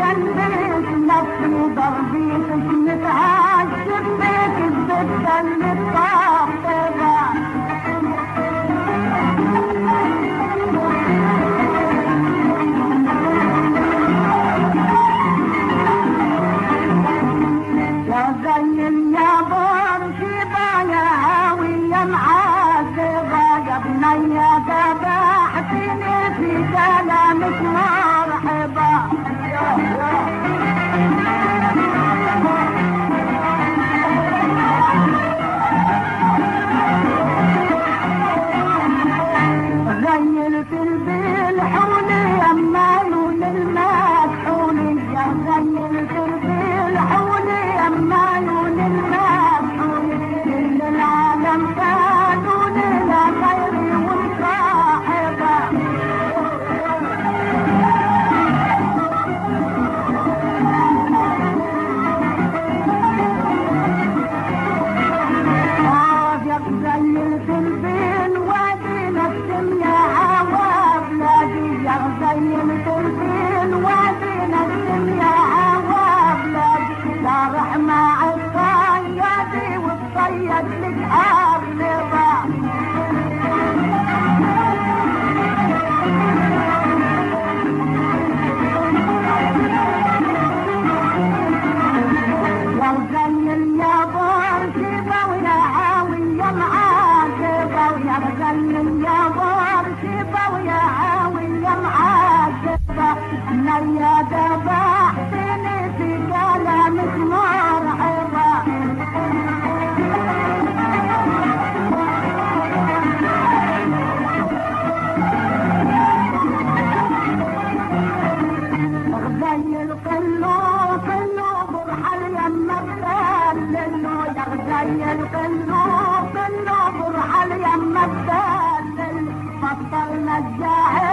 خليت نفسي ضربي تشمتها الشبيك الزبدة اللي طاقبة يا زي اليابور شيبة يا هاوي يا معذبة يا بنية ذبحتني في كلامك مرحبا زينت البيل حولي أمالوا للمدحولي يا زينت البيل حولي أمالوا للمدحولي كل العالم كانوا لنا خيري والصاحبة زينت البيل وادي نسم يا هوا بلادي يا زينت البيل وادي نسم يا هوا بلادي لا رحمة عالصيادي والصيد لك أغلبة يا زي اليابور شيبة ويا هاوي يا معذبة ويا زي اليابور شيبة ويا هاوي يا معذبة نيا ذبحتني في كلامك مرحبا زي القلوب قلوب برحل يما بتدللو يا زي القلوب قلوب برحل يما بتدللو بطلنا الجاهل